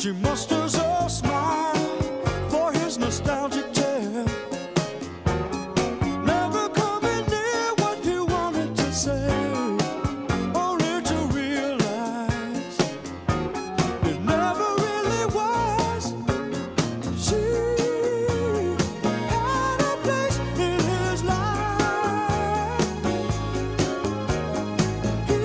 She musters a smile for his nostalgic tale. Never coming near what he wanted to say, only to realize it never really was. She had a place in his life. He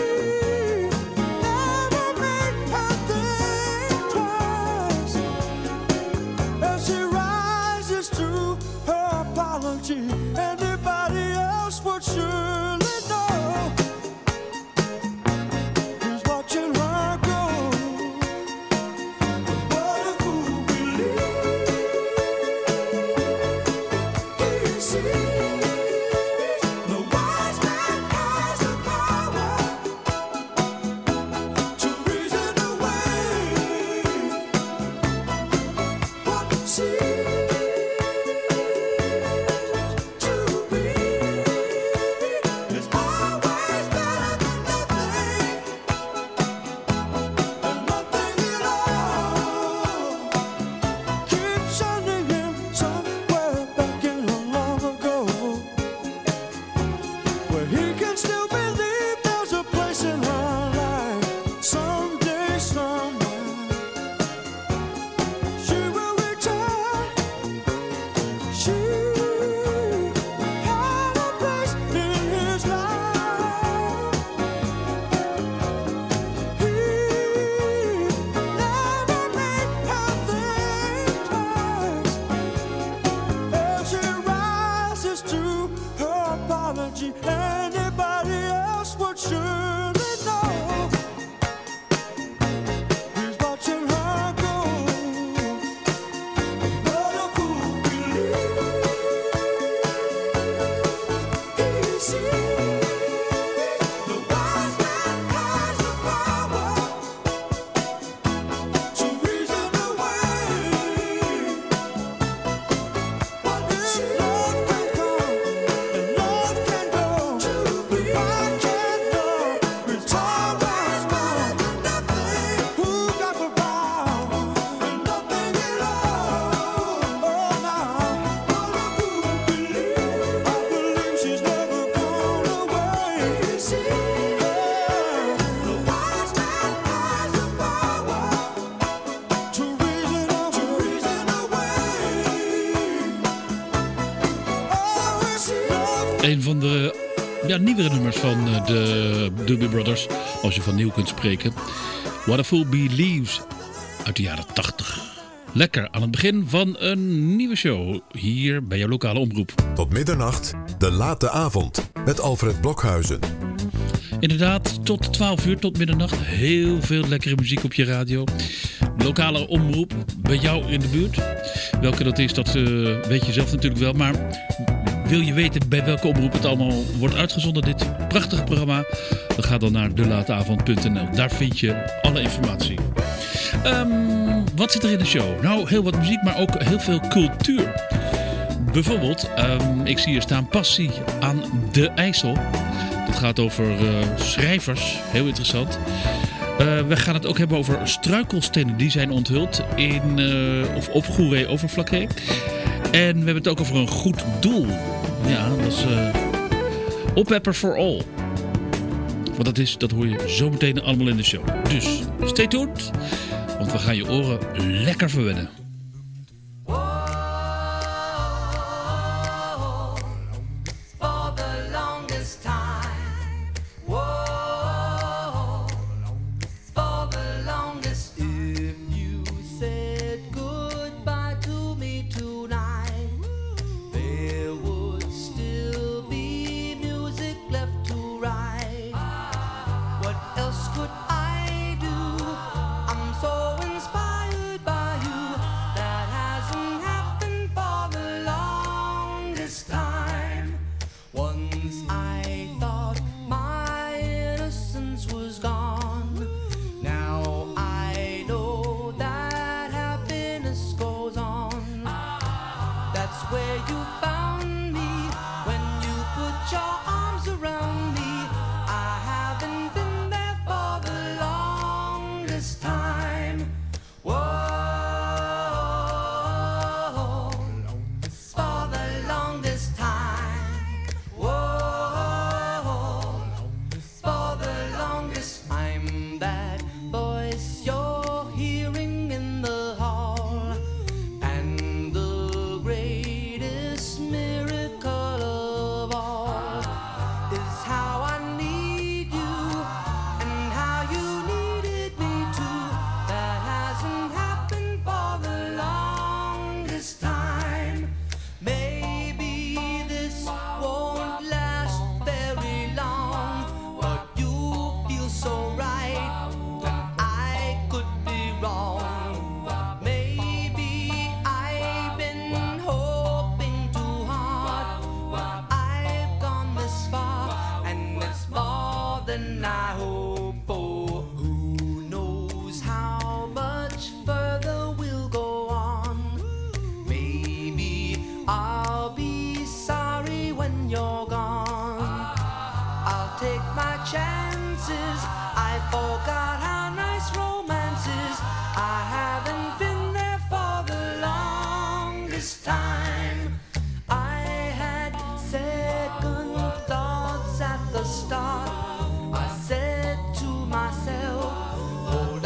never made her think twice. As she rises to her apology, anybody else would surely know. He's watching her go. What a fool believes he sees. The wise man has the power to reason away what seems to be is always better than nothing, and nothing at all. Keep sending him somewhere back in her long ago, where he can still believe there's a place in her life. Someday, somewhere, she will return. She had a place in his life. He never made her think twice. As she rises to her apology, anybody else would surely know. He's watching her go. What a fool believes he sees. The wise man has the power to reason away what is love can come and love can go. But I can't know it's always more than nothing. Who got the power and nothing at all? Oh, now what a fool believes. I believe she's never gone away. See her. The wise man has the power to reason away. Oh, it's love. Een van de nieuwere nummers van de Doobie Brothers, als je van nieuw kunt spreken. What a Fool Believes uit de jaren 80. Lekker aan het begin van een nieuwe show hier bij jouw lokale omroep. Tot middernacht, de late avond met Alfred Blokhuizen. Inderdaad, tot 12 uur, tot middernacht. Heel veel lekkere muziek op je radio. Lokale omroep bij jou in de buurt. Welke dat is, dat weet je zelf natuurlijk wel. Maar wil je weten bij welke omroep het allemaal wordt uitgezonden, dit prachtige programma? Dan ga dan naar delateavond.nl. Daar vind je alle informatie. Wat zit er in de show? Nou, heel wat muziek, maar ook heel veel cultuur. Bijvoorbeeld, ik zie hier staan Passie aan de IJssel. Dat gaat over schrijvers, heel interessant. We gaan het ook hebben over struikelstenen die zijn onthuld of op Goeree-Overflakkee. En we hebben het ook over een goed doel. Ja, dat is Oppepper for All. Wat dat is, dat hoor je zo meteen allemaal in de show. Dus stay tuned, want we gaan je oren lekker verwennen. Could I do? I'm so inspired by you.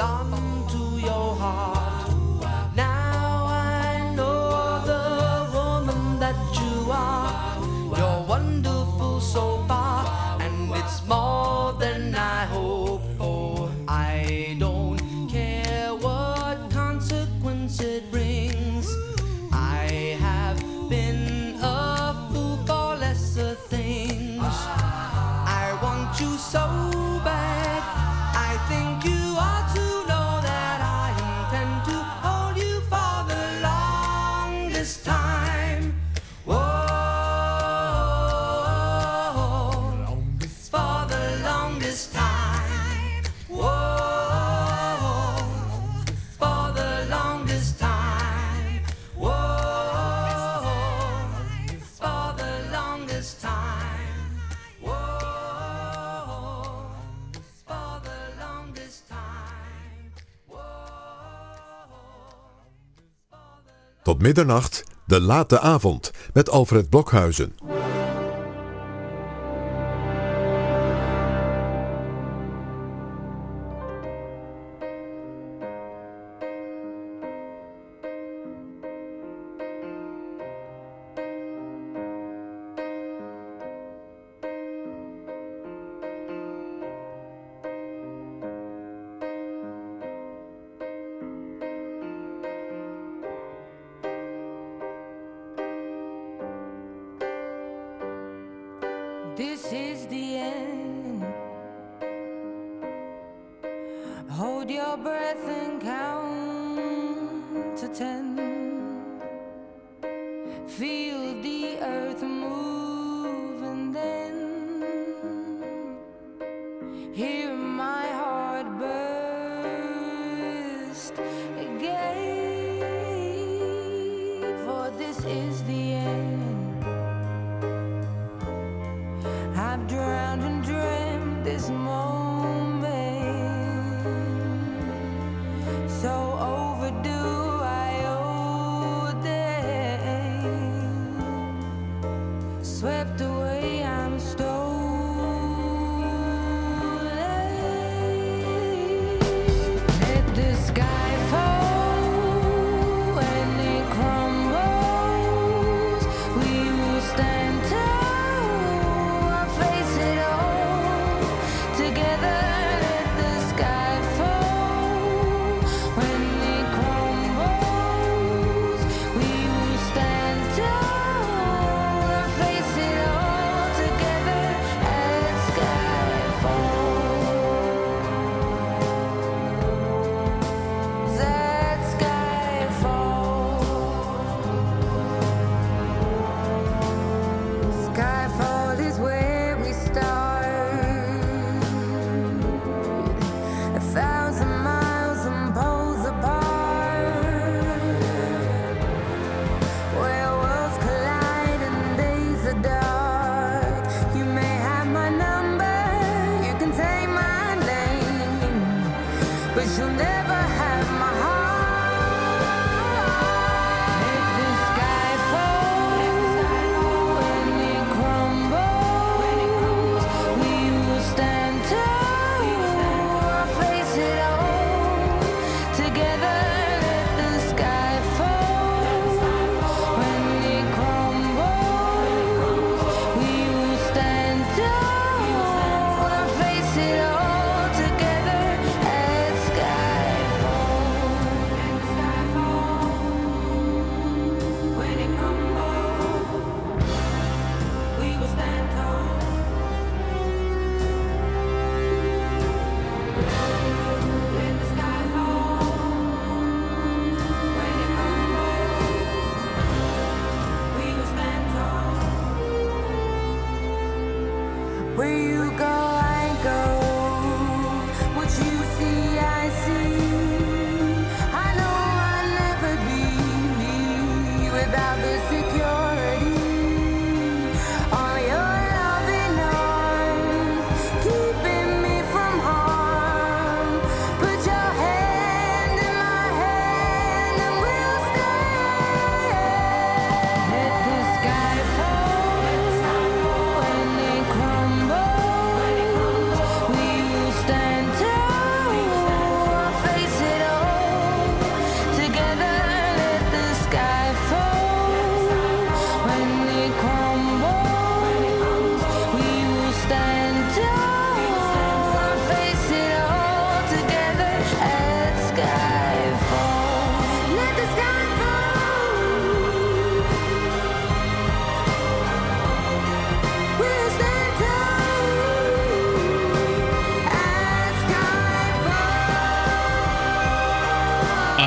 belong to your heart. Now I know the woman that you are. You're wonderful so far, and it's more than I hoped for. I don't care what consequence it brings. I have been a fool for lesser things. I want you so bad. I think you ought to know that I intend to hold you for the longest time. Whoa, for the longest time. Whoa, for the longest time. Whoa, for the longest time. Whoa, for the longest time. Tot middernacht, de late avond met Alfred Blokhuizen. This is the end. Hold your breath and count to 10. Feel the earth move and then hear my heart burst again. For this is the end. I've drowned and dreamt this moment, so overdue I owe them. Swept away, I'm stolen. Let the sky fall when it crumbles. We will stand tall. Face it all together. Let the sky fall when it crumbles. We will stand tall and face it all together. Let sky fall. That sky fall. Skyfall is where we start. 1,000 miles and poles apart, where worlds collide and days are dark. You may have my number, you can take my name, but you'll never have my heart. Let the sky fall when it crumbles. We will stand tall or face it all together. Let the sky fall when it crumbles. We will stand tall or face it all together. Let sky fall.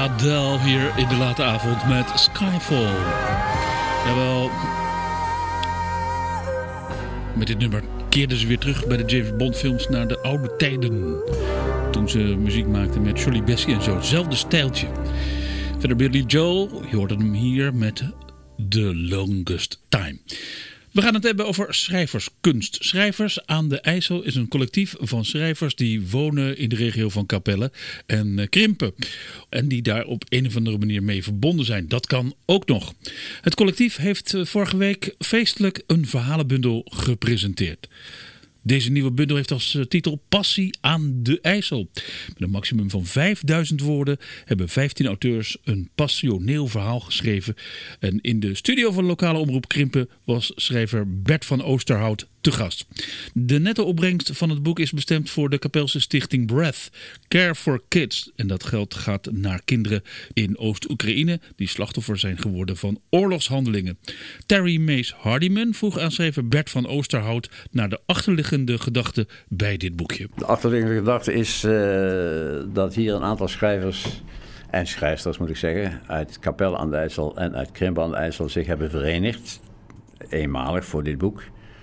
Adele hier in de late avond met Skyfall. Jawel. Met dit nummer keerden ze weer terug bij de James Bond films naar de oude tijden. Toen ze muziek maakten met Shirley Bassey en zo. Hetzelfde stijltje. Verder Billy Joel. Je hoorde hem hier met The Longest Time. We gaan het hebben over schrijverskunst. Schrijvers aan de IJssel is een collectief van schrijvers die wonen in de regio van Capelle en Krimpen. En die daar op een of andere manier mee verbonden zijn. Dat kan ook nog. Het collectief heeft vorige week feestelijk een verhalenbundel gepresenteerd. Deze nieuwe bundel heeft als titel Passie aan de IJssel. Met een maximum van 5000 woorden hebben 15 auteurs een passioneel verhaal geschreven. En in de studio van de lokale omroep Krimpen was schrijver Bert van Oosterhout te gast. De nette opbrengst van het boek is bestemd voor de Kapelse stichting Breath, Care for Kids. En dat geld gaat naar kinderen in Oost-Oekraïne die slachtoffer zijn geworden van oorlogshandelingen. Terry Mace Hardiman vroeg aan schrijver Bert van Oosterhout naar de achterliggende gedachte bij dit boekje. De achterliggende gedachte is dat hier een aantal schrijvers en schrijfsters moet ik zeggen, uit Capelle aan de IJssel en uit Krimpen aan de IJssel zich hebben verenigd, eenmalig voor dit boek.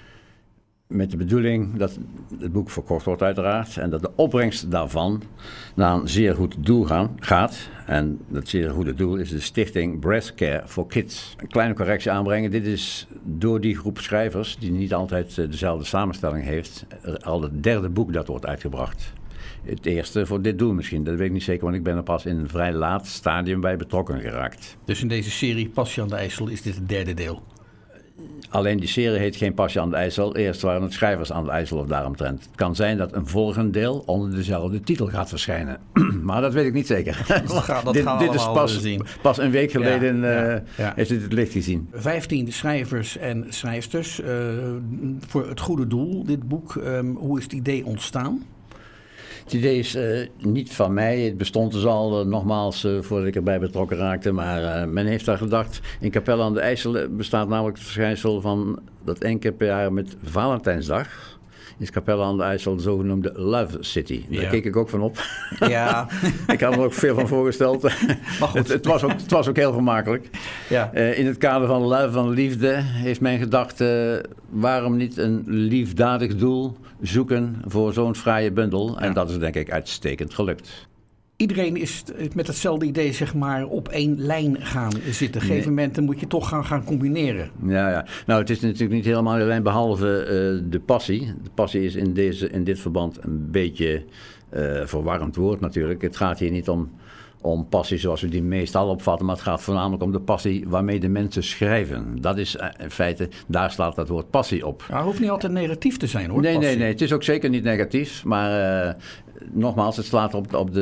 Met de bedoeling dat het boek verkocht wordt uiteraard. En dat de opbrengst daarvan naar een zeer goed doel gaat. En dat zeer goede doel is de stichting Breast Care for Kids. Een kleine correctie aanbrengen. Dit is door die groep schrijvers, die niet altijd dezelfde samenstelling heeft, al het derde boek dat wordt uitgebracht. Het eerste voor dit doel misschien. Dat weet ik niet zeker, want ik ben er pas in een vrij laat stadium bij betrokken geraakt. Dus in deze serie Passie aan de IJssel is dit het derde deel? Alleen die serie heet geen Passie aan de IJssel. Eerst waren het schrijvers aan de IJssel of daaromtrent. Het kan zijn dat een volgend deel onder dezelfde titel gaat verschijnen. Maar dat weet ik niet zeker. Dit is pas een week geleden heeft het licht gezien. 15 schrijvers en schrijfsters voor het goede doel, dit boek. Hoe is het idee ontstaan? Het idee is niet van mij. Het bestond dus al nogmaals voordat ik erbij betrokken raakte. Maar men heeft daar gedacht. In Capelle aan de IJssel bestaat namelijk het verschijnsel van dat één keer per jaar met Valentijnsdag is Capelle aan de IJssel de zogenoemde Love City. Daar keek ik ook van op. Ja. Ik had me er ook veel van voorgesteld. Maar goed. Het was ook heel vermakelijk. Ja. In het kader van love, van liefde, heeft men gedacht, waarom niet een liefdadig doel zoeken voor zo'n fraaie bundel? En dat is denk ik uitstekend gelukt. Iedereen is met hetzelfde idee zeg maar op één lijn gaan zitten. Op een gegeven moment moet je toch gaan combineren. Ja. Nou, het is natuurlijk niet helemaal de lijn behalve de passie. De passie is in dit verband een beetje verwarrend woord natuurlijk. Het gaat hier niet om passie zoals we die meestal opvatten, maar het gaat voornamelijk om de passie waarmee de mensen schrijven. Dat is in feite, daar slaat dat woord passie op. Maar het hoeft niet altijd negatief te zijn hoor. Nee, het is ook zeker niet negatief, maar nogmaals, het slaat op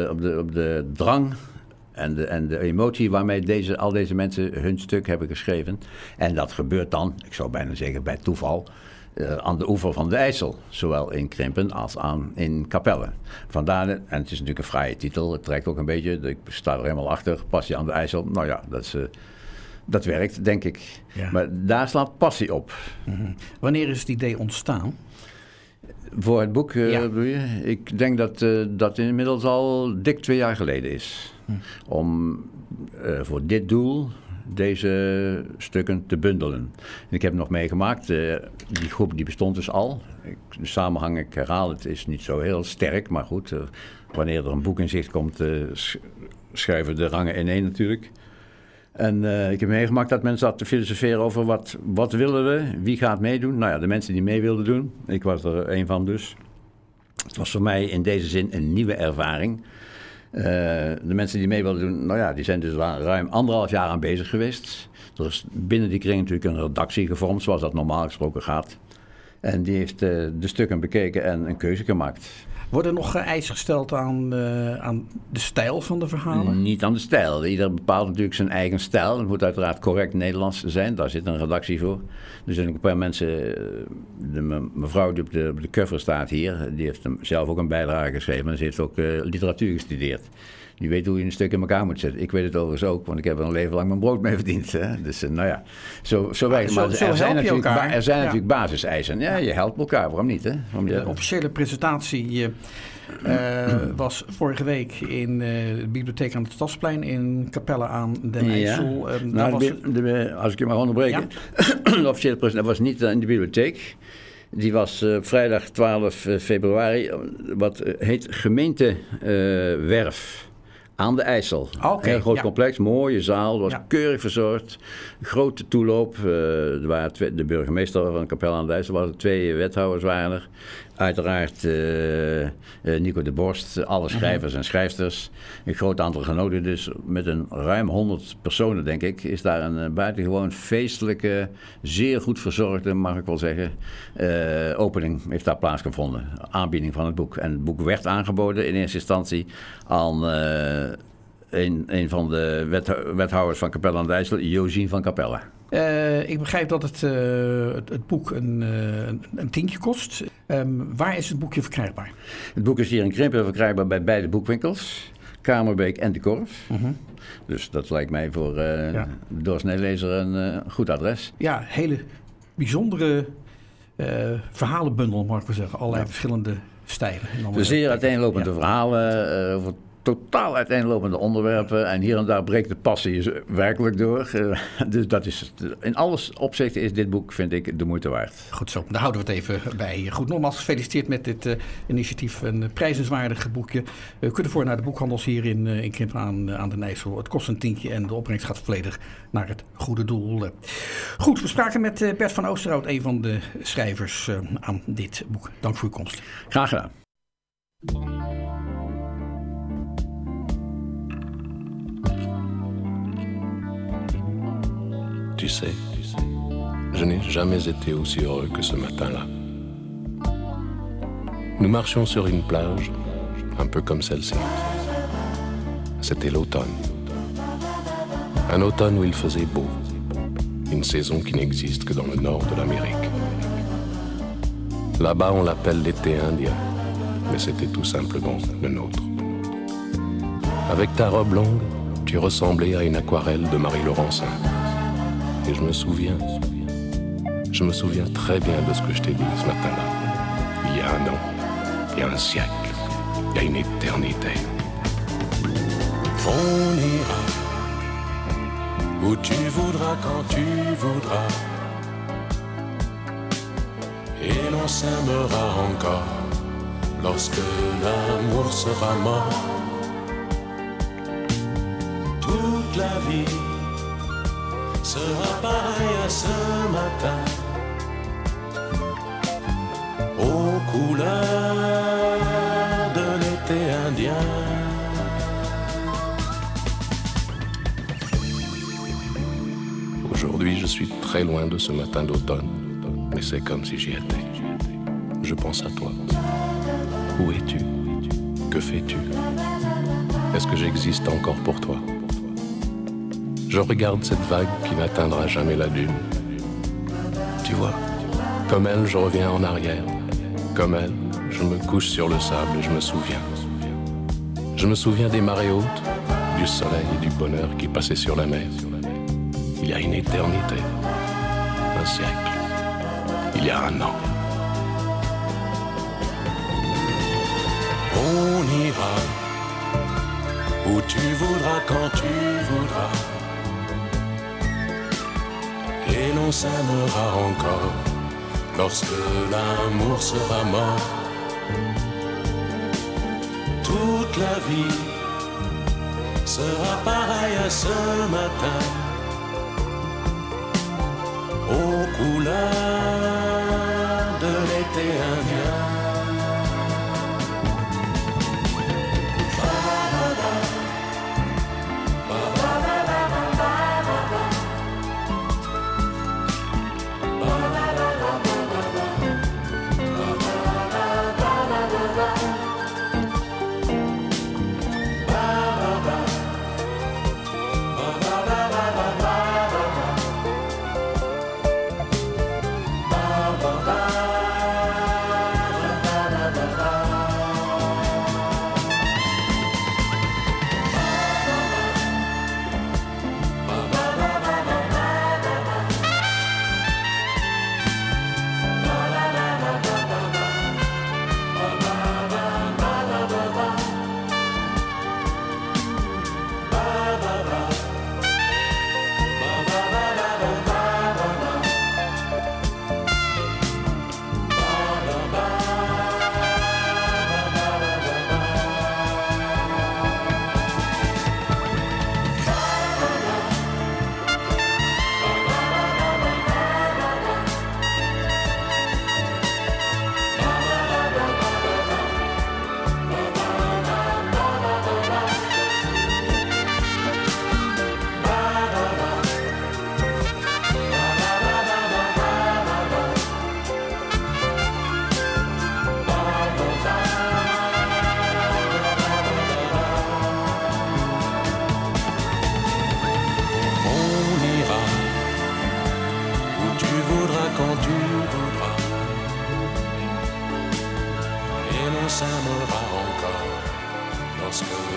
de drang en de emotie waarmee al deze mensen hun stuk hebben geschreven. En dat gebeurt dan, ik zou bijna zeggen bij toeval, aan de oever van de IJssel. Zowel in Krimpen als in Capelle. Vandaar, en het is natuurlijk een fraaie titel. Het trekt ook een beetje, ik sta er helemaal achter. Passie aan de IJssel. Nou ja, dat werkt, denk ik. Ja. Maar daar slaat passie op. Mm-hmm. Wanneer is het idee ontstaan? Voor het boek, bedoel je? Ik denk dat inmiddels al dik 2 jaar geleden is. Om voor dit doel deze stukken te bundelen. En ik heb nog meegemaakt, die groep die bestond dus al. De samenhang, ik herhaal het, is niet zo heel sterk, maar goed, wanneer er een boek in zicht komt, schrijven de rangen ineen natuurlijk. En ik heb meegemaakt dat mensen zaten te filosoferen over wat willen we, wie gaat meedoen. Nou ja, de mensen die mee wilden doen, ik was er een van dus. Het was voor mij in deze zin een nieuwe ervaring. De mensen die mee wilden doen, nou ja, die zijn dus ruim 1,5 jaar aan bezig geweest. Er is binnen die kring natuurlijk een redactie gevormd, zoals dat normaal gesproken gaat. En die heeft de stukken bekeken en een keuze gemaakt. Worden er nog eisen gesteld aan de stijl van de verhalen? Niet aan de stijl. Ieder bepaalt natuurlijk zijn eigen stijl. Het moet uiteraard correct Nederlands zijn. Daar zit een redactie voor. Er zijn ook een paar mensen. De mevrouw die op de cover staat hier. Die heeft zelf ook een bijdrage geschreven. Maar ze heeft ook literatuur gestudeerd. Die Die weet hoe je een stuk in elkaar moet zetten. Ik weet het overigens ook, want ik heb er een leven lang mijn brood mee verdiend. Hè? Dus nou ja, zo werkt het. Maar er zijn natuurlijk basiseisen. Ja, je helpt elkaar, waarom niet? Hè? De officiële presentatie was vorige week in de bibliotheek aan het Stadsplein in Capelle aan den IJssel. Als ik je mag onderbreken. Ja. De officiële presentatie was niet in de bibliotheek. Die was vrijdag 12 februari, wat heet Gemeentewerf. Aan de IJssel. Okay, heel groot complex, mooie zaal, was keurig verzorgd. Grote toeloop. Er waren de burgemeester van Capelle aan de IJssel, waren 2 wethouders waren er. Uiteraard Nico de Borst, alle schrijvers en schrijfsters. Een groot aantal genodigden, dus met een ruim 100 personen, denk ik, is daar een buitengewoon feestelijke, zeer goed verzorgde, mag ik wel zeggen, opening heeft daar plaatsgevonden. Aanbieding van het boek. En het boek werd aangeboden in eerste instantie aan een van de wethouders van Capelle aan de IJssel, Josien van Capelle. Ik begrijp dat het boek een tientje kost. Waar is het boekje verkrijgbaar? Het boek is hier in Krimpen verkrijgbaar bij beide boekwinkels. Kamerbeek en De Korf. Dus dat lijkt mij voor de doorsneelezer een goed adres. Ja, hele bijzondere verhalenbundel, mag ik wel zeggen. Allerlei verschillende stijlen. Zeer uiteenlopende verhalen over totaal uiteenlopende onderwerpen. En hier en daar breekt de passie werkelijk door. Dus dat is, in alles opzichten is dit boek, vind ik, de moeite waard. Goed zo, daar houden we het even bij. Goed, nogmaals gefeliciteerd met dit initiatief. Een prijzenswaardig boekje. U kunt ervoor naar de boekhandels hier in Krimpen aan de IJssel. Het kost een tientje en de opbrengst gaat volledig naar het goede doel. Goed, we spraken met Bert van Oosterhout, een van de schrijvers aan dit boek. Dank voor uw komst. Graag gedaan. Tu sais, je n'ai jamais été aussi heureux que ce matin-là. Nous marchions sur une plage, un peu comme celle-ci. C'était l'automne. Un automne où il faisait beau. Une saison qui n'existe que dans le nord de l'Amérique. Là-bas, on l'appelle l'été indien, mais c'était tout simplement le nôtre. Avec ta robe longue, tu ressemblais à une aquarelle de Marie Laurencin. Et je me souviens très bien de ce que je t'ai dit ce matin-là. Il y a un an, il y a un siècle, il y a une éternité. On ira où tu voudras, quand tu voudras. Et l'on s'aimera encore lorsque l'amour sera mort. Toute la vie sera pareil à ce matin, aux couleurs de l'été indien. Aujourd'hui, je suis très loin de ce matin d'automne, mais c'est comme si j'y étais. Je pense à toi. Où es-tu? Que fais-tu? Est-ce que j'existe encore pour toi? Je regarde cette vague qui n'atteindra jamais la dune. Tu vois, comme elle, je reviens en arrière. Comme elle, je me couche sur le sable et je me souviens. Je me souviens des marées hautes, du soleil et du bonheur qui passaient sur la mer. Il y a une éternité, un siècle, il y a un an. On ira où tu voudras, quand tu voudras. Et l'on s'aimera encore lorsque l'amour sera mort. Toute la vie sera pareille à ce matin, aux couleurs de l'été indien.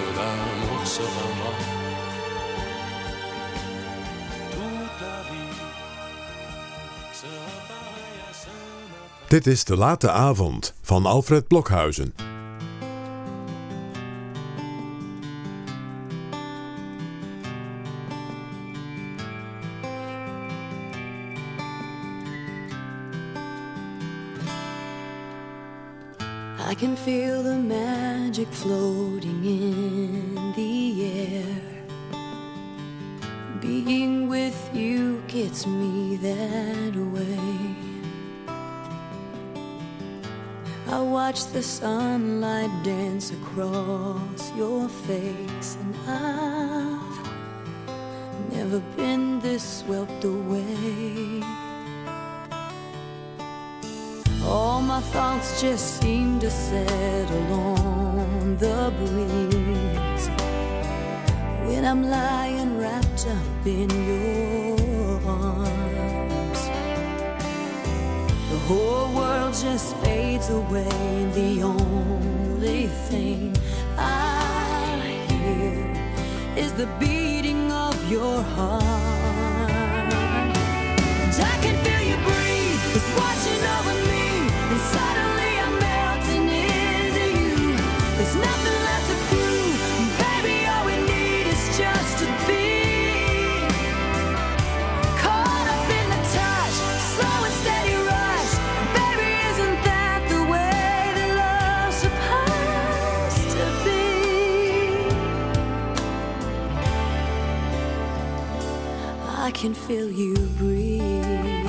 l'amour sera mort. Toute la vie sera pareille à ce matin. Dit is De Late Avond van Alfred Blokhuizen. I can feel the magic floating in the air. Being with you gets me that way. I watch the sunlight dance across your face, and I've never been this swept away. All my thoughts just seem to settle on the breeze when I'm lying wrapped up in your arms. The whole world just fades away, and the only thing I hear is the beating of your heart. And I can feel you breathe, it's washing over me. And suddenly I'm melting into you. There's nothing left to prove. Baby, all we need is just to be caught up in the touch, slow and steady rush. Baby, isn't that the way that love's supposed to be? I can feel you breathe.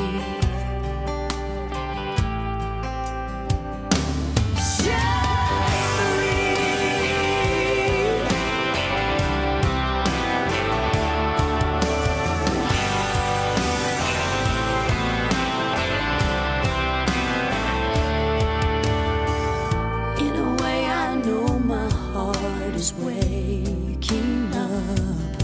Waking up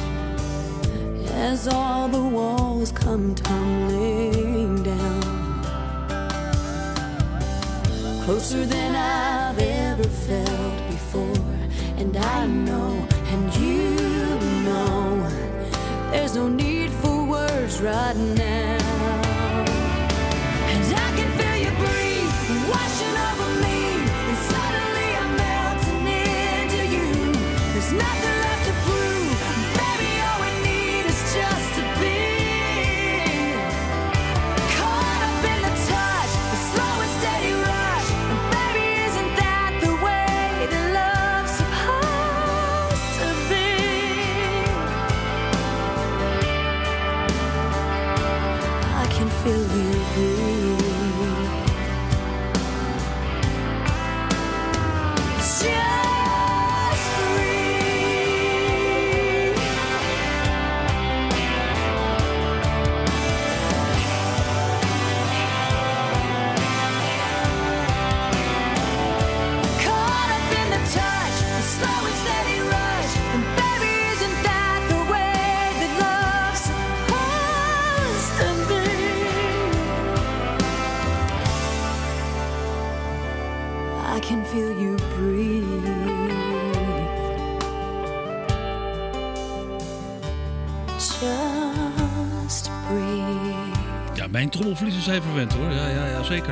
as all the walls come tumbling down, closer than I've ever felt before. And I know, and you know, there's no need for words right now. And I can feel you breathe, washing over me, and suddenly I'm melting into you. There's nothing left to prove. Baby, all we need is just to be caught up in the touch, the slow and steady rush. And baby, isn't that the way that love's supposed to be? I can feel you breathe. Just breathe. Caught up in the touch, the slow and steady rush. And baby, isn't that the way that love's supposed to be? I can feel you breathe. Just breathe. Ja, mijn trommelvliezen zijn verwend hoor. Ja, zeker.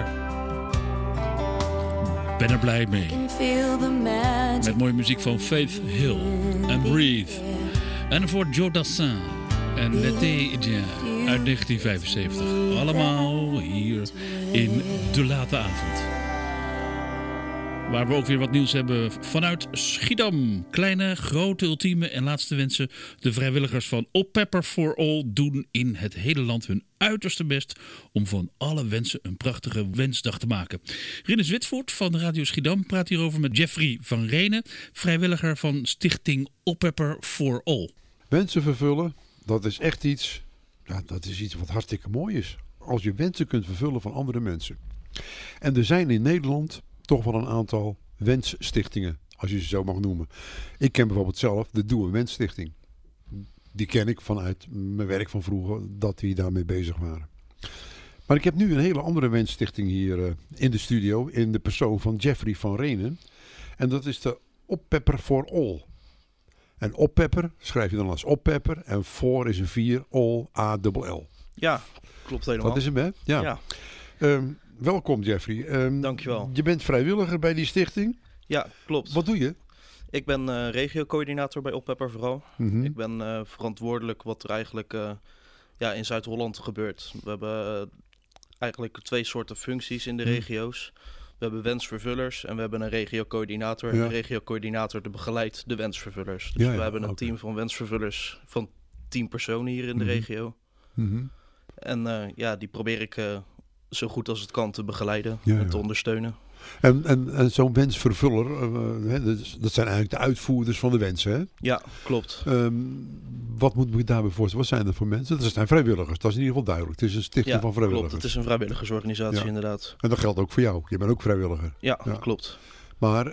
Ben er blij mee. Can feel the magic. Met mooie muziek van Faith Hill en Breathe. En voor Joe Dassin en L'été Indien uit 1975. Allemaal hier in De Late Avond. Waar we ook weer wat nieuws hebben vanuit Schiedam. Kleine, grote, ultieme en laatste wensen. De vrijwilligers van All Pepper for All doen in het hele land hun uiterste best om van alle wensen een prachtige wensdag te maken. Rinus Witvoort van Radio Schiedam praat hierover met Jeffrey van Renen, vrijwilliger van stichting All Pepper for All. Wensen vervullen, dat is echt iets, ja, dat is iets wat hartstikke mooi is. Als je wensen kunt vervullen van andere mensen. En er zijn in Nederland toch wel een aantal wensstichtingen, als je ze zo mag noemen. Ik ken bijvoorbeeld zelf de Doe een Wensstichting. Die ken ik vanuit mijn werk van vroeger, dat die daarmee bezig waren. Maar ik heb nu een hele andere wensstichting hier in de studio, in de persoon van Jeffrey van Renen. En dat is de Oppepper for All. En Oppepper schrijf je dan als Oppepper. En for is een 4, all, A-double-L. Ja, klopt helemaal. Dat is hem, hè? Ja. Welkom, Jeffrey. Dankjewel. Je bent vrijwilliger bij die stichting. Ja, klopt. Wat doe je? Ik ben regiocoördinator bij Oppepper vooral. Mhm. Ik ben verantwoordelijk wat er eigenlijk in Zuid-Holland gebeurt. We hebben eigenlijk 2 soorten functies in de regio's. We hebben wensvervullers en we hebben een regiocoördinator. En de regiocoördinator begeleidt de wensvervullers. Dus we hebben een team van wensvervullers van 10 personen hier in de regio. Mm-hmm. En die probeer ik zo goed als het kan te begeleiden en te ondersteunen. En zo'n wensvervuller, dat zijn eigenlijk de uitvoerders van de wensen, hè? Ja, klopt. Wat moet ik daarbij voorstellen? Wat zijn dat voor mensen? Dat zijn vrijwilligers, dat is in ieder geval duidelijk. Het is een stichting van vrijwilligers. Klopt. Het is een vrijwilligersorganisatie inderdaad. En dat geldt ook voor jou. Je bent ook vrijwilliger. Ja, klopt. Maar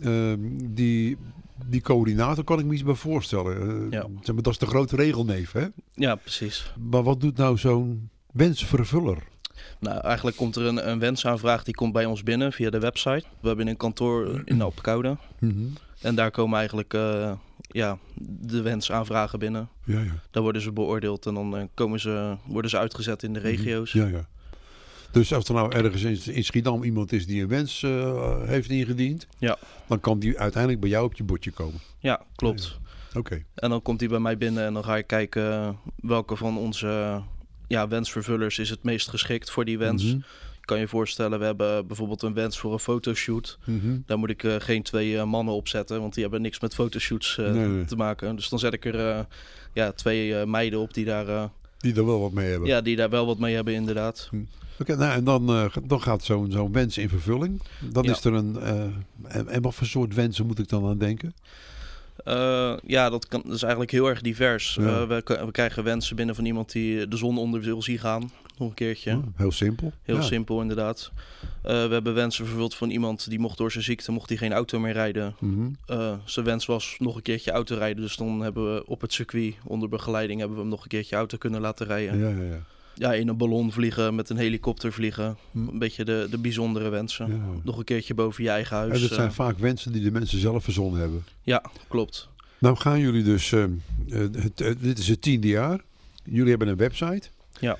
die coördinator kan ik me iets bij voorstellen. Zeg maar, dat is de grote regelneef, hè? Ja, precies. Maar wat doet nou zo'n wensvervuller? Nou, eigenlijk komt er een wensaanvraag die komt bij ons binnen via de website. We hebben een kantoor in Apelkoude. Mm-hmm. En daar komen eigenlijk de wensaanvragen binnen. Ja. Daar worden ze beoordeeld en dan worden ze uitgezet in de regio's. Ja. Dus als er nou ergens in Schiedam iemand is die een wens heeft ingediend, dan kan die uiteindelijk bij jou op je bordje komen. Ja, klopt. Ja. Oké. En dan komt hij bij mij binnen en dan ga ik kijken welke van onze wensvervullers is het meest geschikt voor die wens. Mm-hmm. Ik kan je voorstellen, we hebben bijvoorbeeld een wens voor een fotoshoot. Mm-hmm. Daar moet ik geen 2 mannen op zetten, want die hebben niks met fotoshoots te maken. Dus dan zet ik er 2 meiden op die daar... die er wel wat mee hebben. Ja, die daar wel wat mee hebben inderdaad. Oké, nou, en dan gaat zo'n wens in vervulling. Dan is er en wat voor soort wensen moet ik dan aan denken? Dat is eigenlijk heel erg divers. Ja. We krijgen wensen binnen van iemand die de zon onder wil zien gaan. Nog een keertje. Heel simpel. Heel simpel inderdaad. We hebben wensen vervuld van iemand die mocht door zijn ziekte mocht hij geen auto meer rijden. Mm-hmm. Zijn wens was nog een keertje auto rijden. Dus dan hebben we op het circuit onder begeleiding hebben we hem nog een keertje auto kunnen laten rijden. Ja. Ja, in een ballon vliegen, met een helikopter vliegen. Een beetje de bijzondere wensen. Ja. Nog een keertje boven je eigen huis. En dat zijn vaak wensen die de mensen zelf verzonnen hebben. Ja, klopt. Nou gaan jullie dus, dit is het 10e jaar. Jullie hebben een website. Ja.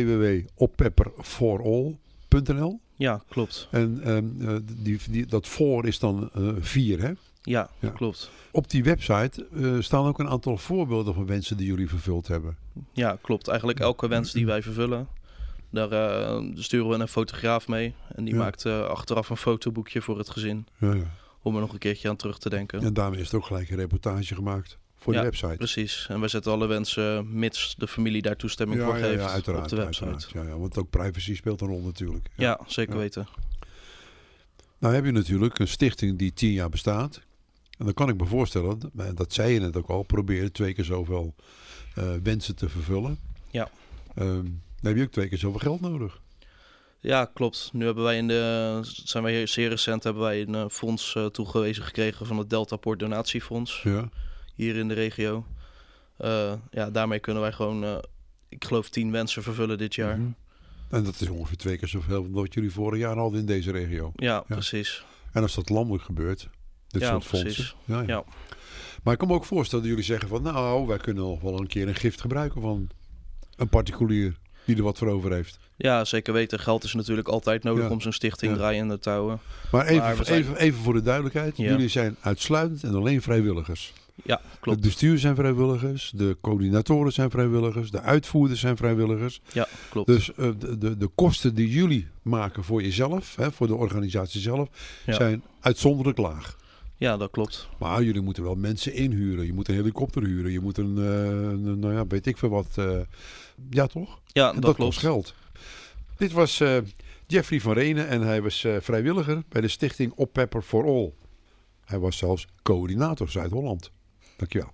www.oppepperforall.nl. Ja, klopt. En dat voor is dan 4, hè? Ja, klopt. Op die website staan ook een aantal voorbeelden van wensen die jullie vervuld hebben. Ja, klopt. Eigenlijk elke wens die wij vervullen, daar sturen we een fotograaf mee. En die maakt achteraf een fotoboekje voor het gezin. Ja. Om er nog een keertje aan terug te denken. En daarmee is er ook gelijk een reportage gemaakt voor de website. Precies. En wij zetten alle wensen, mits de familie daar toestemming voor geeft, uiteraard, op de website. Ja, want ook privacy speelt een rol natuurlijk. Ja, zeker weten. Nou heb je natuurlijk een stichting die 10 jaar bestaat. En dan kan ik me voorstellen, dat zei je net ook al, probeer 2 keer zoveel wensen te vervullen. Ja. Dan heb je ook 2 keer zoveel geld nodig. Ja, klopt. Nu hebben wij zeer recent een fonds toegewezen gekregen van het Deltaport Donatiefonds. Ja. Hier in de regio. Daarmee kunnen wij gewoon, ik geloof 10 wensen vervullen dit jaar. Mm-hmm. En dat is ongeveer 2 keer zoveel dan wat jullie vorig jaar hadden in deze regio. Ja, precies. En als dat landelijk gebeurt, dit soort fondsen. Ja. Maar ik kan me ook voorstellen dat jullie zeggen van, nou, wij kunnen nog wel een keer een gift gebruiken van een particulier die er wat voor over heeft. Ja, zeker weten. Geld is natuurlijk altijd nodig om zo'n stichting draaiende te houden. Maar even voor de duidelijkheid. Ja. Jullie zijn uitsluitend en alleen vrijwilligers. Ja, klopt. Het bestuur zijn vrijwilligers, de coördinatoren zijn vrijwilligers, de uitvoerders zijn vrijwilligers. Ja, klopt. Dus de kosten die jullie maken voor jezelf, voor de organisatie zelf, zijn uitzonderlijk laag. Ja, dat klopt. Maar jullie moeten wel mensen inhuren. Je moet een helikopter huren. Je moet weet ik veel wat. Ja, toch? Ja, en dat klopt. Kost geld. Dit was Jeffrey van Renen en hij was vrijwilliger bij de stichting Oppepper for All. Hij was zelfs coördinator Zuid-Holland. Dankjewel.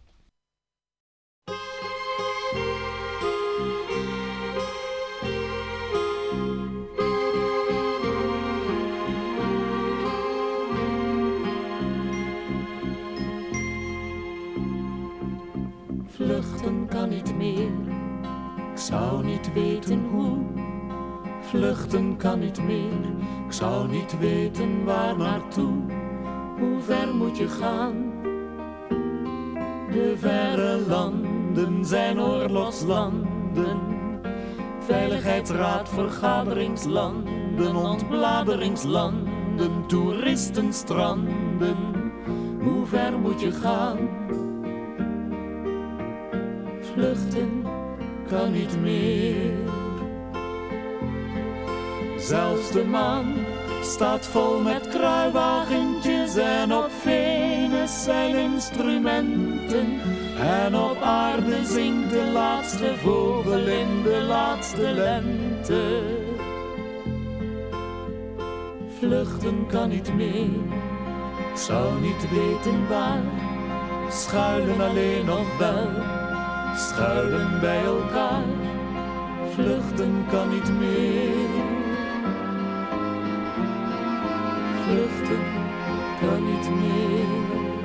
Vluchten kan niet meer, ik zou niet weten hoe. Vluchten kan niet meer, ik zou niet weten waar naartoe. Hoe ver moet je gaan? De verre landen zijn oorlogslanden. Veiligheidsraad, vergaderingslanden, ontbladeringslanden, toeristenstranden. Hoe ver moet je gaan? Vluchten kan niet meer. Zelfs de maan staat vol met kruiwagentjes en op Venus zijn instrumenten. En op aarde zingt de laatste vogel in de laatste lente. Vluchten kan niet meer, ik zou niet weten waar. Schuilen alleen nog wel, schuilen bij elkaar. Vluchten kan niet meer. Vluchten kan niet meer.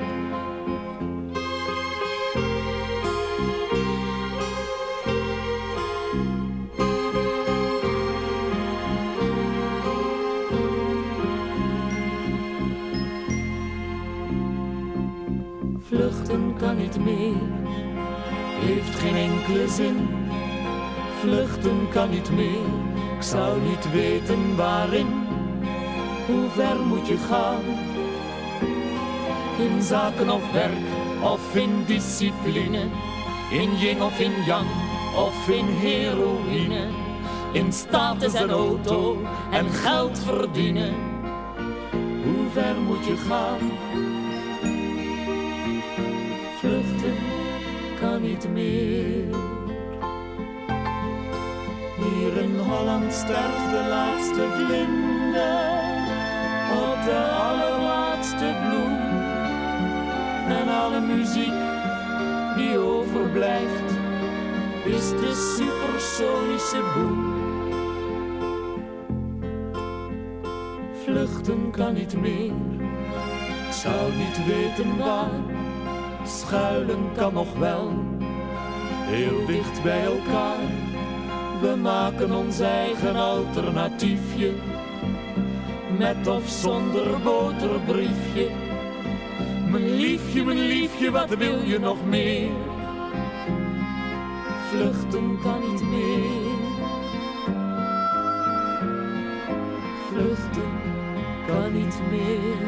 Vluchten kan niet meer, heeft geen enkele zin. Vluchten kan niet meer, ik zou niet weten waarin. Hoe ver moet je gaan? In zaken of werk, of in discipline. In yin of in yang, of in heroïne. In status en auto, en geld verdienen. Hoe ver moet je gaan? Vluchten kan niet meer. Hier in Holland sterft de laatste vlinder op de allerlaatste bloem. En alle muziek die overblijft is de supersonische boem. Vluchten kan niet meer, ik zou niet weten waar. Schuilen kan nog wel, heel dicht bij elkaar. We maken ons eigen alternatiefje, met of zonder boterbriefje. Mijn liefje, wat wil je nog meer? Vluchten kan niet meer. Vluchten kan niet meer.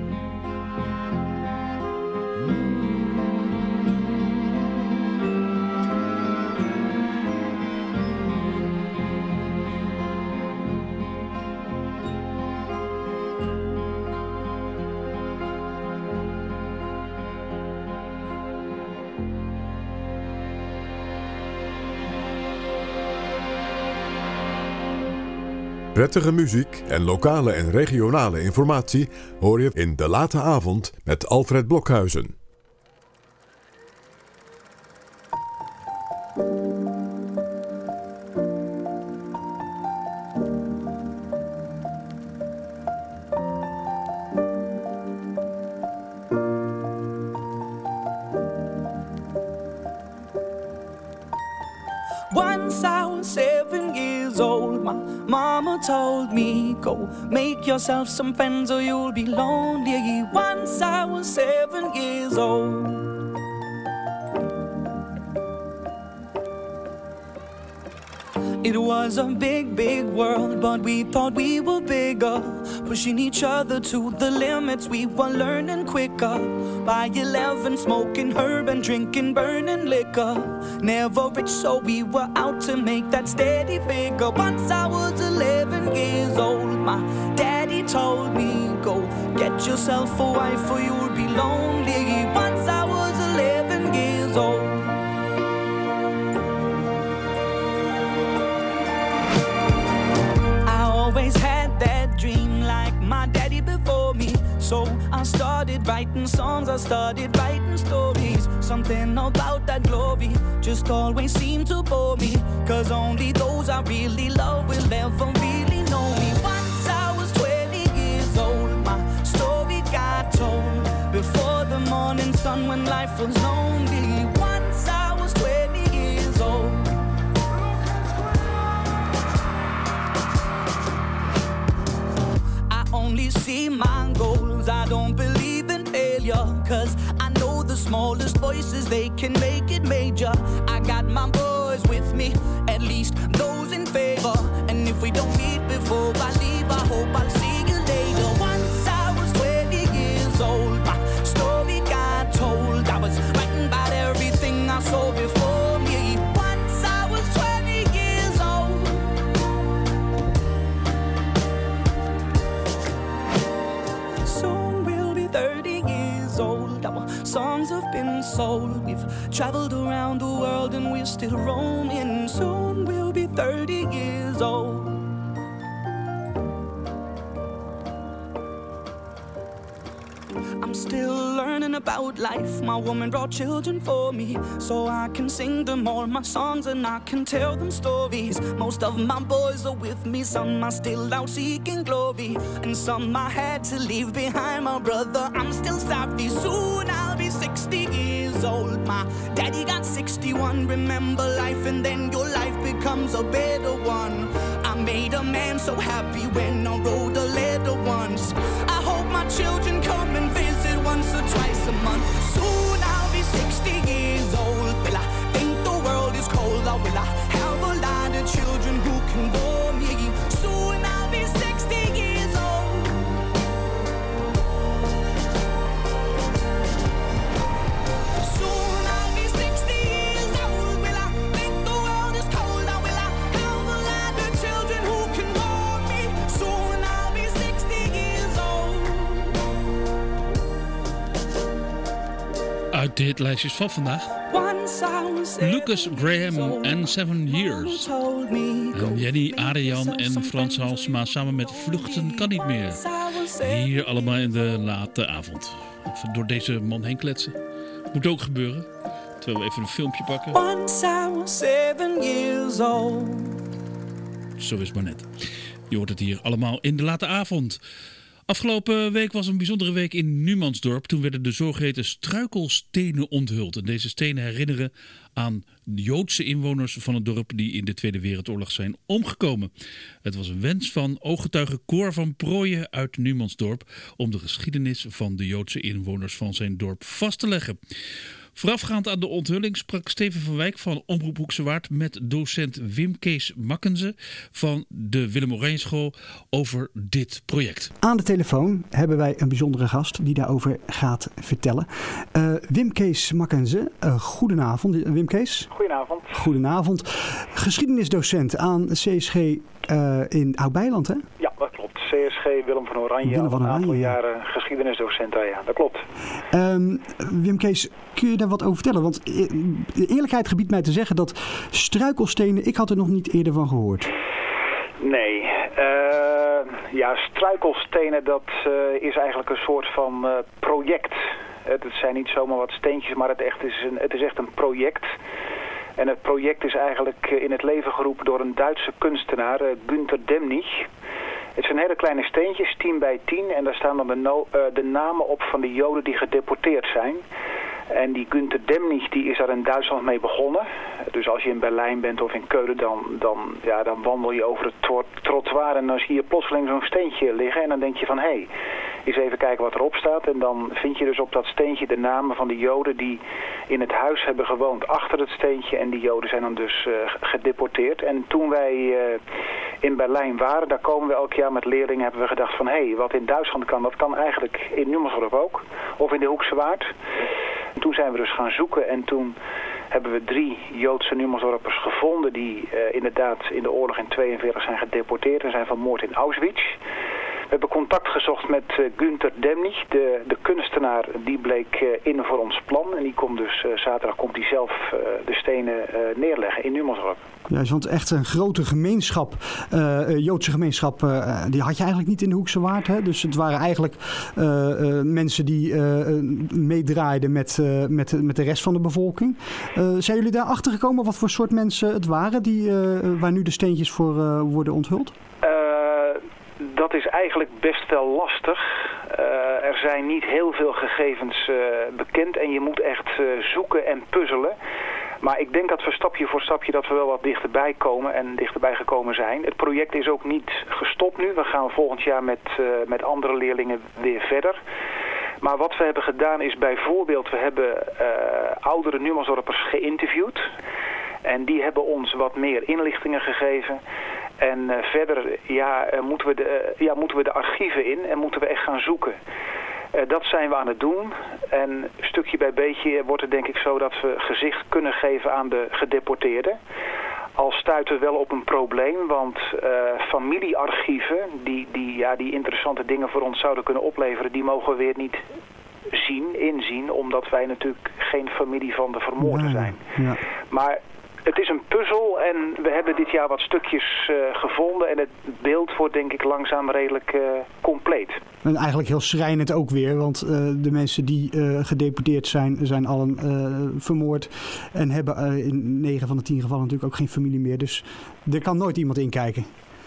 Prettige muziek en lokale en regionale informatie hoor je in De Late Avond met Alfred Blokhuizen. Once I was 7 years old, my mama told me, go make yourself some friends or you'll be lonely. Once I was 7 years old. It was a big, big world, but we thought we were bigger. Pushing each other to the limits, we were learning quicker. By 11, smoking herb and drinking burning liquor. Never rich, so we were out to make that steady figure. Once I was 11 years old, my daddy told me, go get yourself a wife or you'll be lonely. Once I was 11 years old. Always had that dream like my daddy before me. So I started writing songs, I started writing stories. Something about that glory just always seemed to bore me. Cause only those I really love will ever really know me. Once I was 20 years old, my story got told. Before the morning sun when life was lonely. Once I was 20 years old. Only see my goals. I don't believe in failure, 'cause I know the smallest voices, they can make it major. I got my boys with me, at least those in favor. And if we don't meet before I leave, I hope I'll see you later. Once I was 20 years old, my story got told. I was writing about everything I saw before me. Once I was 20 years old. Soon we'll be 30 years old. Our songs have been sold. We've traveled around the world and we're still roaming. Soon we'll be 30 years old. I'm still learning about life. My woman brought children for me, so I can sing them all my songs and I can tell them stories. Most of my boys are with me, some are still out seeking glory, and some I had to leave behind. My brother, I'm still sorry. Soon I'll be 60 years old. My daddy got 61. Remember life and then your life becomes a better one. I made a man so happy when I wrote a letter once. I hope my children come and visit once or twice a month. Soon I'll be 60 years old. Will I think the world is cold, or will I have a lot of children who can bore me? Soon I'll be 60 years old. Soon I'll be 60 years old. Will I think the world is cold, or will I have a lot of children who can bore me? Soon I'll be 60 years old. Uit de hitlijstjes van vandaag. Lucas Graham en 7 Years. En Jenny, Adriaan en Frans Halsema samen met Vluchten kan niet meer. Hier allemaal in de late avond. Even door deze man heen kletsen. Moet ook gebeuren. Terwijl we even een filmpje pakken. Once I was 7 years old. Zo is het maar net. Je hoort het hier allemaal in de late avond. Afgelopen week was een bijzondere week in Numansdorp. Toen werden de zogeheten struikelstenen onthuld. En deze stenen herinneren aan de Joodse inwoners van het dorp die in de Tweede Wereldoorlog zijn omgekomen. Het was een wens van ooggetuige Cor van Prooijen uit Numansdorp om de geschiedenis van de Joodse inwoners van zijn dorp vast te leggen. Voorafgaand aan de onthulling sprak Steven van Wijk van Omroep Hoekse Waard met docent Wim Kees Makkenze van de Willem Oranjeschool over dit project. Aan de telefoon hebben wij een bijzondere gast die daarover gaat vertellen. Wim Kees Makkenze, goedenavond. Wim Kees. Goedenavond. Goedenavond. Geschiedenisdocent aan CSG in Oud-Beiland, hè? Ja, dat klopt. CSG Willem van Oranje, al een aantal jaren geschiedenisdocent. Ja, dat klopt. Wim Kees, kun je daar wat over vertellen? Want de eerlijkheid gebiedt mij te zeggen dat struikelstenen, ik had er nog niet eerder van gehoord. Nee, ja, struikelstenen, dat is eigenlijk een soort van project. Het zijn niet zomaar wat steentjes, maar het is echt een project. En het project is eigenlijk in het leven geroepen door een Duitse kunstenaar, Günther Demnig. Het zijn hele kleine steentjes, 10 bij 10. En daar staan dan de namen op van de Joden die gedeporteerd zijn. En die Günther Demnig die is daar in Duitsland mee begonnen. Dus als je in Berlijn bent of in Keulen, dan wandel je over het trottoir en dan zie je plotseling zo'n steentje liggen. En dan denk je van, hé, eens even kijken wat erop staat. En dan vind je dus op dat steentje de namen van de Joden die in het huis hebben gewoond achter het steentje. En die Joden zijn dan dus gedeporteerd. En toen wij in Berlijn waren, daar komen we elk jaar met leerlingen, hebben we gedacht van, hé, wat in Duitsland kan, dat kan eigenlijk in Numansdorp ook. Of in de Hoekse Waard. En toen zijn we dus gaan zoeken en toen hebben we 3 Joodse Numansdorpers gevonden die inderdaad in de oorlog in 1942 zijn gedeporteerd en zijn vermoord in Auschwitz. We hebben contact gezocht met Günther Demnig, de kunstenaar, die bleek in voor ons plan. En die komt dus zaterdag zelf de stenen neerleggen in Numansdorp. Juist, want echt een grote gemeenschap, Joodse gemeenschap, die had je eigenlijk niet in de Hoekse Waard. Hè? Dus het waren eigenlijk mensen die meedraaiden met de rest van de bevolking. Zijn jullie daar achter gekomen wat voor soort mensen het waren waar nu de steentjes voor worden onthuld? Dat is eigenlijk best wel lastig. Er zijn niet heel veel gegevens bekend en je moet echt zoeken en puzzelen. Maar ik denk dat we stapje voor stapje dat we wel wat dichterbij komen en dichterbij gekomen zijn. Het project is ook niet gestopt nu. We gaan volgend jaar met andere leerlingen weer verder. Maar wat we hebben gedaan is bijvoorbeeld, we hebben oudere Numansdorpers geïnterviewd. En die hebben ons wat meer inlichtingen gegeven. En verder moeten we de archieven in en moeten we echt gaan zoeken. Dat zijn we aan het doen. En stukje bij beetje wordt het denk ik zo dat we gezicht kunnen geven aan de gedeporteerden. Al stuiten we wel op een probleem, want familiearchieven die interessante dingen voor ons zouden kunnen opleveren, die mogen we weer niet inzien, omdat wij natuurlijk geen familie van de vermoorden zijn. Ja. Maar het is een puzzel en we hebben dit jaar wat stukjes gevonden en het beeld wordt denk ik langzaam redelijk compleet. En eigenlijk heel schrijnend ook weer, want de mensen die gedeporteerd zijn allen vermoord en hebben in 9 van de 10 gevallen natuurlijk ook geen familie meer. Dus er kan nooit iemand inkijken.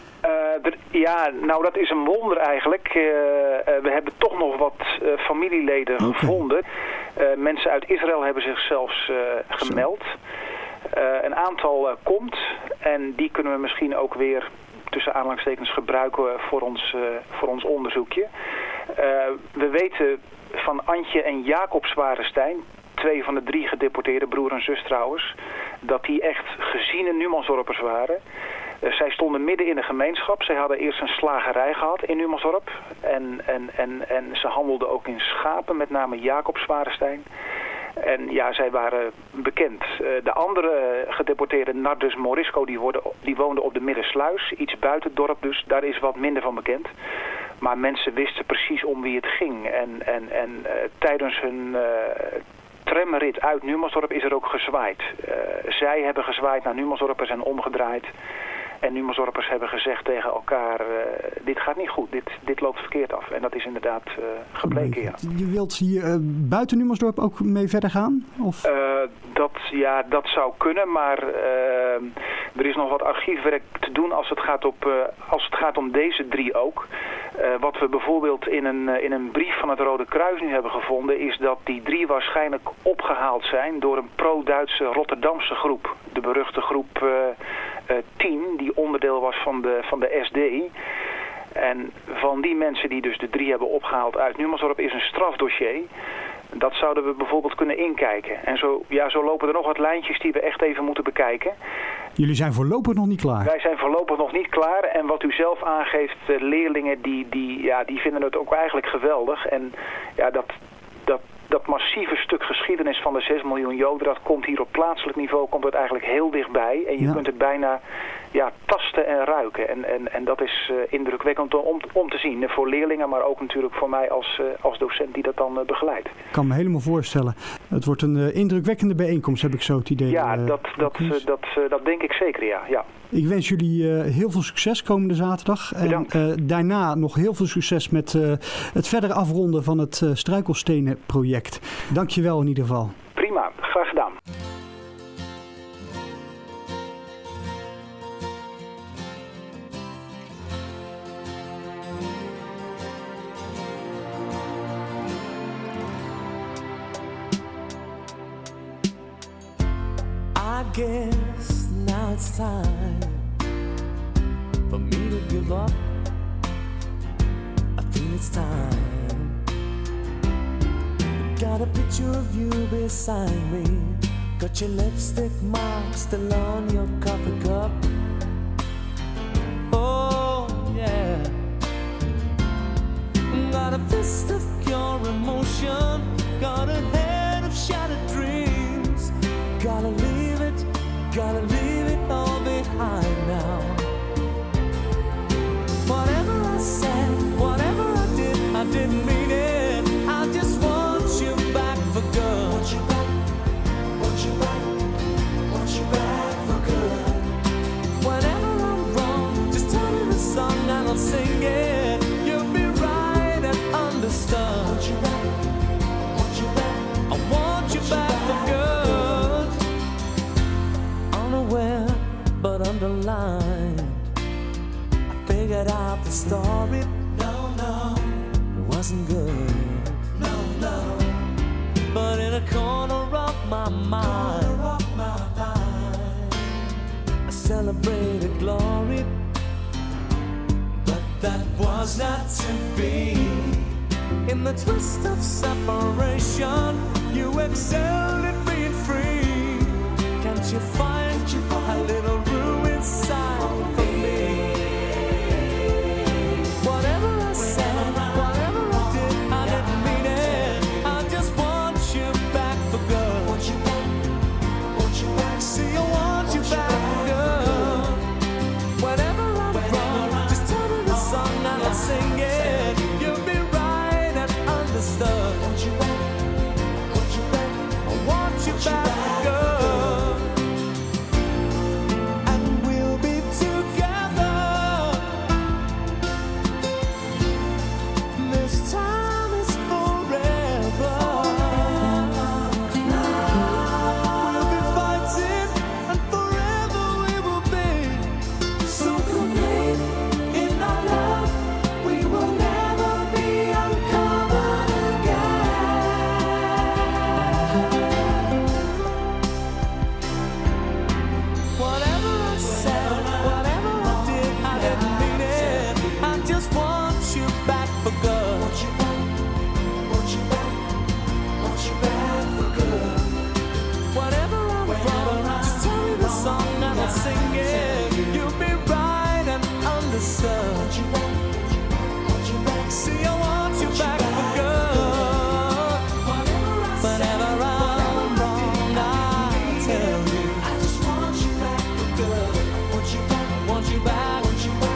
Dat is een wonder eigenlijk. We hebben toch nog wat familieleden gevonden. Mensen uit Israël hebben zich zelfs gemeld. Een aantal komt en die kunnen we misschien ook weer tussen aanhalingstekens gebruiken voor ons onderzoekje. We weten van Antje en Jacob Zwarestein, 2 van de 3 gedeporteerde, broer en zus trouwens, dat die echt geziene Numansdorpers waren. Zij stonden midden in de gemeenschap. Zij hadden eerst een slagerij gehad in Numansdorp. En ze handelden ook in schapen, met name Jacob Zwarestein. En ja, zij waren bekend. De andere gedeporteerde, Nardus Morisco, die woonde op de Middensluis. Iets buiten het dorp dus. Daar is wat minder van bekend. Maar mensen wisten precies om wie het ging. En tijdens hun tramrit uit Numansdorp is er ook gezwaaid. Zij hebben gezwaaid naar Numansdorp en zijn omgedraaid. En Numansdorpers hebben gezegd tegen elkaar, dit gaat niet goed, dit loopt verkeerd af. En dat is inderdaad gebleken, ja. Je wilt hier buiten Numansdorp ook mee verder gaan? Of? Dat zou kunnen, maar er is nog wat archiefwerk te doen als het gaat om deze 3 ook. Wat we bijvoorbeeld in een brief van het Rode Kruis nu hebben gevonden, is dat die 3 waarschijnlijk opgehaald zijn door een pro-Duitse Rotterdamse groep. De beruchte groep 10, die onderdeel was van de SD. En van die mensen die dus de 3 hebben opgehaald uit Numansdorp is een strafdossier. Dat zouden we bijvoorbeeld kunnen inkijken. En zo lopen er nog wat lijntjes die we echt even moeten bekijken. Jullie zijn voorlopig nog niet klaar? Wij zijn voorlopig nog niet klaar. En wat u zelf aangeeft, leerlingen die vinden het ook eigenlijk geweldig. En ja, dat massieve stuk geschiedenis van de 6 miljoen Joden, dat komt hier op plaatselijk niveau, komt het eigenlijk heel dichtbij. En je kunt het bijna tasten en ruiken. En dat is indrukwekkend om te zien. Voor leerlingen, maar ook natuurlijk voor mij als docent die dat dan begeleidt. Ik kan me helemaal voorstellen. Het wordt een indrukwekkende bijeenkomst, heb ik zo het idee. Ja, dat denk ik zeker, ja. Ik wens jullie heel veel succes komende zaterdag. Bedankt. En daarna nog heel veel succes met het verder afronden van het Struikelstenen project. Dank je wel in ieder geval. Prima, graag gedaan. I guess now it's time for me to give up. I feel it's time. Got a picture of you beside me. Got your lipstick mark still on your coffee cup. Oh yeah. Got a fist of pure emotion. Got a head of shattered dreams. Gotta leave it all behind now. Whatever I said, whatever I didn't mean it. I just want you back for good. Want you back for good. Whenever I'm wrong, just tell me the song and I'll sing it. You'll be right and understood. Want you back. I want you back for good. Unaware but underlined, I figured out the story. No, it wasn't good. No, but in a corner of my mind, celebrated glory, but that was not to be. In the twist of separation, you excelled at being free. Can't you find a little room inside for me? Whatever I said, whatever I did, I didn't mean it. I just want you back for good. Want you back. See, I want you back for good. Whatever I'm wrong, just tell me the song and I'll sing it. You'll be right and understood. Want you back. I want you back for good. And we'll be together. This time is forever. We'll be fighting, and forever we will be so complete in our love. We will never be uncovered again. Whatever I said, whatever I did, I didn't mean it. I just want you back for good. Want you back for good. Whatever I'm wrong, just tell me the song and I'll sing it. You'll be right and understood. Want you back. See, I want you back for good. Whatever I'm wrong, I'll tell you. I just want you back for good. Want you back. I want you back for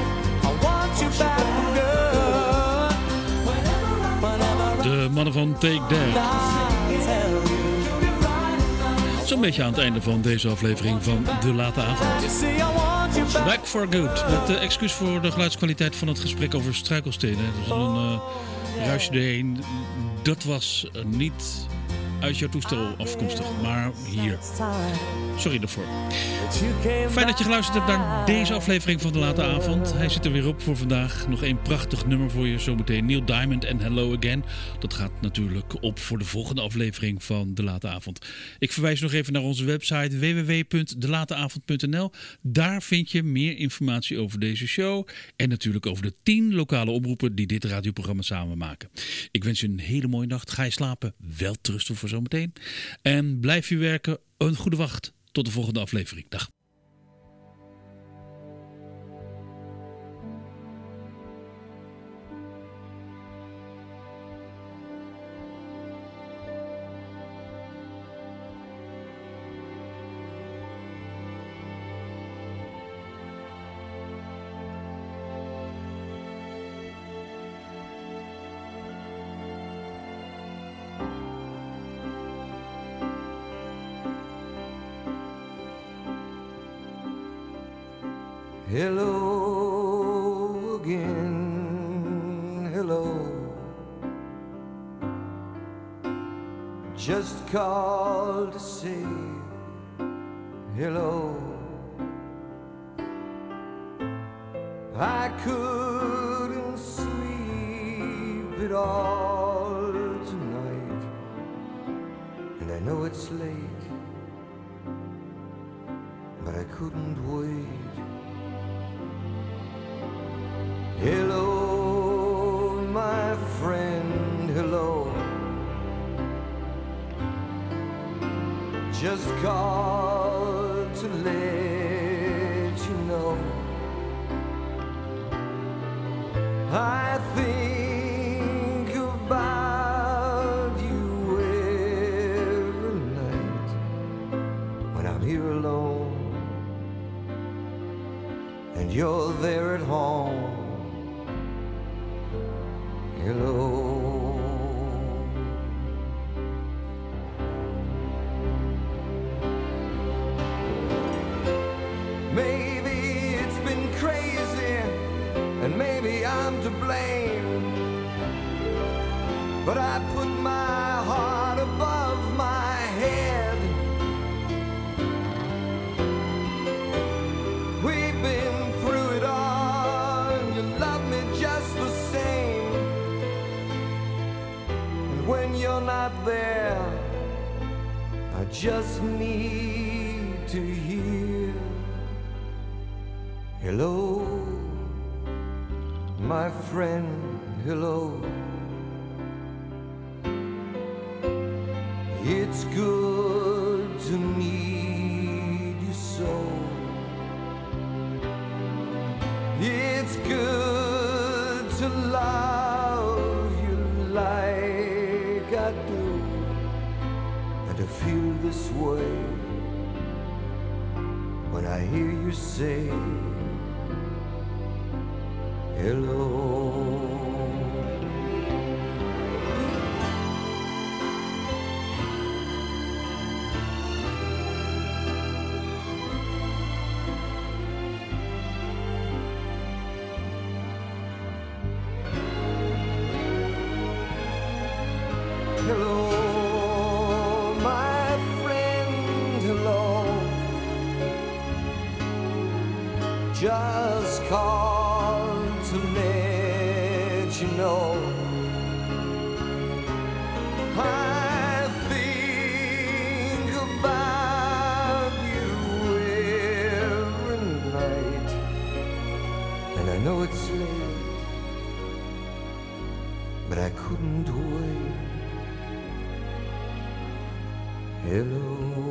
good. Whatever De mannen van Take That. I tell you. Zo'n beetje aan het einde van deze aflevering van De Late Avond. You see, I want you back. Back for good. Met excuus voor de geluidskwaliteit van het gesprek over struikelstenen. Dat was een ruisje erheen. Dat was niet uit jouw toestel afkomstig, maar hier. Sorry daarvoor. Fijn dat je geluisterd hebt naar deze aflevering van De Late Avond. Hij zit er weer op voor vandaag. Nog één prachtig nummer voor je zometeen. Neil Diamond en Hello Again. Dat gaat natuurlijk op voor de volgende aflevering van De Late Avond. Ik verwijs nog even naar onze website www.delateavond.nl. Daar vind je meer informatie over deze show. En natuurlijk over de 10 lokale omroepen die dit radioprogramma samen maken. Ik wens je een hele mooie nacht. Ga je slapen. Wel trusten voor zometeen. En blijf je werken. Een goede wacht. Tot de volgende aflevering. Dag. Hello again, hello. Just called to say hello. I couldn't sleep at all tonight, and I know it's late, but I couldn't wait. Hello, my friend, hello. Just called to let you know I think about you every night when I'm here alone and you're there at home. Hello. Maybe it's been crazy, and maybe I'm to blame, but I put my heart above my head. We've been through it all, and you love me just the same. And when you're not there, I just need to hear Hello, my friend, hello. It's good to meet you so. It's good to love you like I do, and to feel this way when I hear you say hello. Hello, my friend, hello. Just called to let you know I think about you every night, and I know it's late, but I couldn't wait. Hello.